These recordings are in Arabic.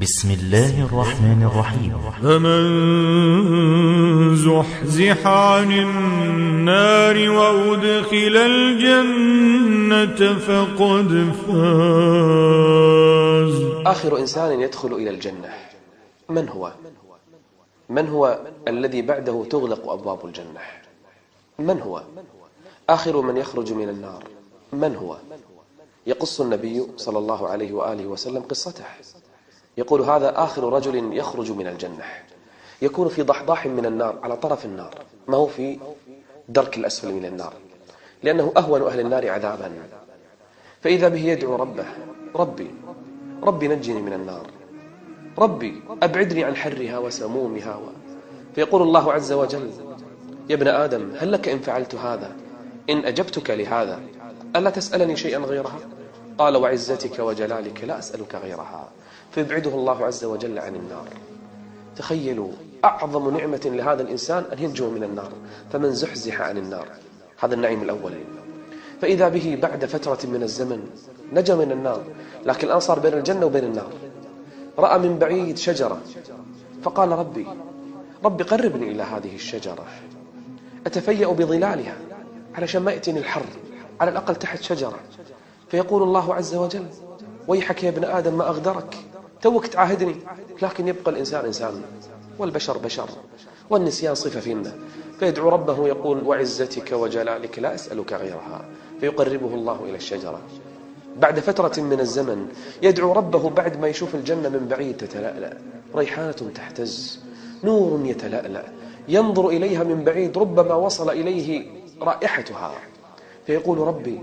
بسم الله الرحمن الرحيم. فمن زحزح عن النار وأدخل الجنة فقد فاز. آخر إنسان يدخل إلى الجنة من هو؟ من هو الذي بعده تغلق أبواب الجنة؟ من هو؟ آخر من يخرج من النار من هو؟ يقص النبي صلى الله عليه وآله وسلم قصته، يقول هذا آخر رجل يخرج من الجنة، يكون في ضحضاح من النار على طرف النار، ما هو في درك الأسفل من النار، لأنه أهون أهل النار عذابا. فإذا به يدعو ربه: ربي نجني من النار، ربي أبعدني عن حرها وسمومها. فيقول الله عز وجل: يا ابن آدم هل لك إن فعلت هذا؟ إن أجبتك لهذا ألا تسألني شيئا غيرها؟ قال: وعزتك وجلالك لا أسألك غيرها. فيبعده الله عز وجل عن النار. تخيلوا أعظم نعمة لهذا الإنسان أن ينجو من النار. فمن زحزح عن النار، هذا النعيم الأول. فإذا به بعد فترة من الزمن نجا من النار، لكن الآن صار بين الجنة وبين النار. رأى من بعيد شجرة فقال: ربي قربني إلى هذه الشجرة أتفيأ بظلالها علشان ما يأتيني الحر، على الأقل تحت شجرة. فيقول الله عز وجل: ويحك يا ابن آدم ما أغدرك، توك تعاهدني. لكن يبقى الإنسان إنسان والبشر بشر والنسيان صفة فينا. فيدعو ربه يقول: وعزتك وجلالك لا أسألك غيرها. فيقربه الله إلى الشجرة. بعد فترة من الزمن يدعو ربه بعد ما يشوف الجنة من بعيد تتلألأ، ريحانة تهتز، نور يتلألأ، ينظر إليها من بعيد ربما وصل إليه رائحتها. فيقول: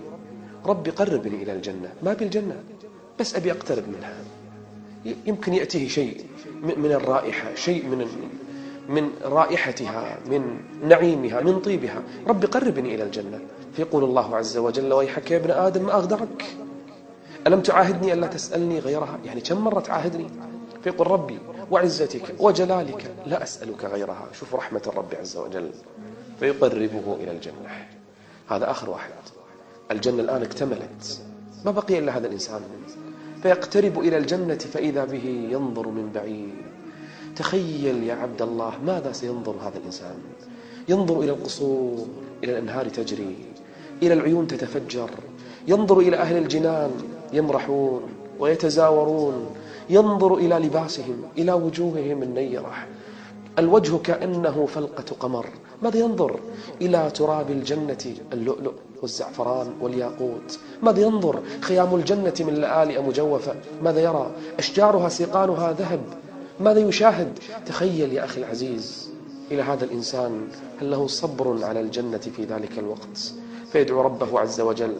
ربي قربني إلى الجنة، ما بالجنة بس أبي أقترب منها، يمكن يأتيه شيء من الرائحة، شيء من رائحتها، من نعيمها، من طيبها. ربي قربني إلى الجنة. فيقول الله عز وجل: ويحك يا ابن آدم ما أغدرك، ألم تعاهدني ألا تسألني غيرها؟ يعني كم مرة تعاهدني؟ فيقول: ربي وعزتك وجلالك لا أسألك غيرها. شوف رحمة الرب عز وجل. فيقربه إلى الجنة. هذا آخر واحد. الجنة الآن اكتملت، ما بقي إلا هذا الإنسان. فيقترب إلى الجنة فإذا به ينظر من بعيد. تخيل يا عبد الله ماذا سينظر هذا الإنسان؟ ينظر إلى القصور، إلى الأنهار تجري، إلى العيون تتفجر، ينظر إلى أهل الجنان يمرحون ويتزاورون، ينظر إلى لباسهم، إلى وجوههم النيرة، الوجه كأنه فلقة قمر. ماذا ينظر؟ إلى تراب الجنة اللؤلؤ والزعفران والياقوت. ماذا ينظر؟ خيام الجنة من لآلئ مجوفة. ماذا يرى؟ أشجارها سيقانها ذهب. ماذا يشاهد؟ تخيل يا أخي العزيز إلى هذا الإنسان، هل له صبر على الجنة في ذلك الوقت؟ فيدعو ربه عز وجل: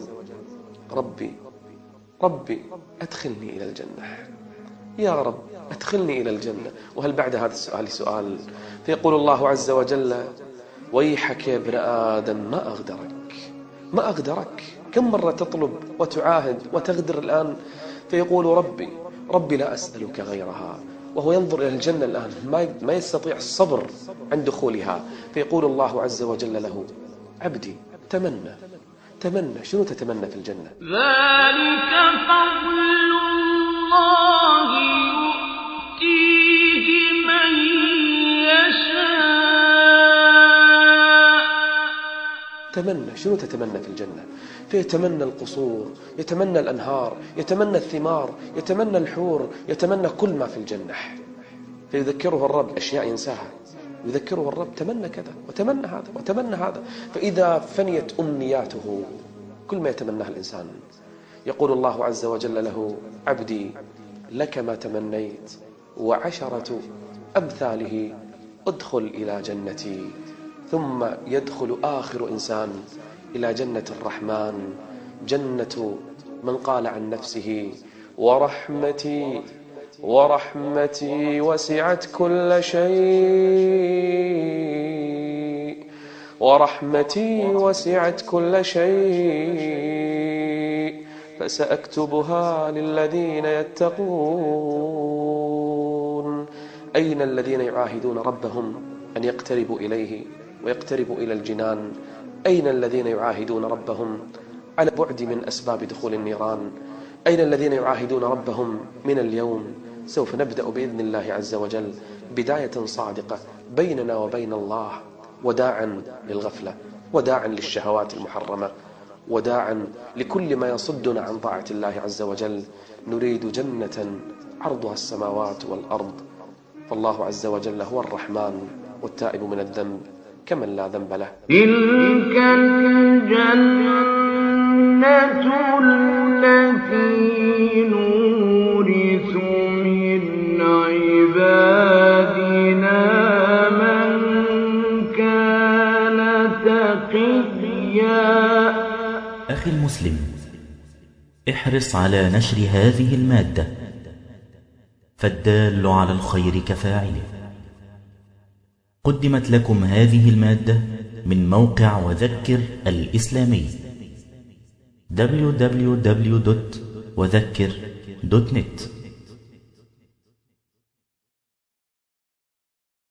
ربي أدخلني إلى الجنة، يا رب أدخلني إلى الجنة. وهل بعد هذا السؤال سؤال؟ فيقول الله عز وجل: ويحك يا ابن آدم ما أغدرك. كم مرة تطلب وتعاهد وتغدر الآن؟ فيقول: ربي لا أسألك غيرها. وهو ينظر إلى الجنة الآن، ما يستطيع الصبر عند دخولها. فيقول الله عز وجل له: عبدي تمنى. شنو تتمنى في الجنة؟ ذلك فضل الله يؤتيه من يشاء. تمنى. شنو تتمنى في الجنة؟ فيتمنى القصور، يتمنى الأنهار، يتمنى الثمار، يتمنى الحور، يتمنى كل ما في الجنة. فيذكره الرب أشياء ينساها، يذكره الرب تمنى كذا وتمنى هذا وتمنى هذا. فإذا فنيت أمنياته، كل ما يتمناه الإنسان، يقول الله عز وجل له: عبدي لك ما تمنيت وعشرة أمثاله، ادخل إلى جنتي. ثم يدخل آخر إنسان إلى جنة الرحمن، جنة من قال عن نفسه: ورحمتي وسعت كل شيء، ورحمتي وسعت كل شيء، فسأكتبها للذين يتقون. أين الذين يعاهدون ربهم أن يقتربوا إليه ويقتربوا إلى الجنان؟ أين الذين يعاهدون ربهم على بعد من أسباب دخول النيران؟ أين الذين يعاهدون ربهم من اليوم سوف نبدأ بإذن الله عز وجل بداية صادقة بيننا وبين الله، وداعا للغفلة، وداعا للشهوات المحرمة، وداعا لكل ما يصدنا عن طاعة الله عز وجل. نريد جنة عرضها السماوات والأرض، فالله عز وجل هو الرحمن والتائب من الذنب كمن لا ذنب له. تلك الجنة التي نورث من عبادنا من كان تقيا. أخي المسلم، احرص على نشر هذه المادة، فالدال على الخير كفاعله. قدمت لكم هذه المادة من موقع وذكر الإسلامي www.وذكر.net.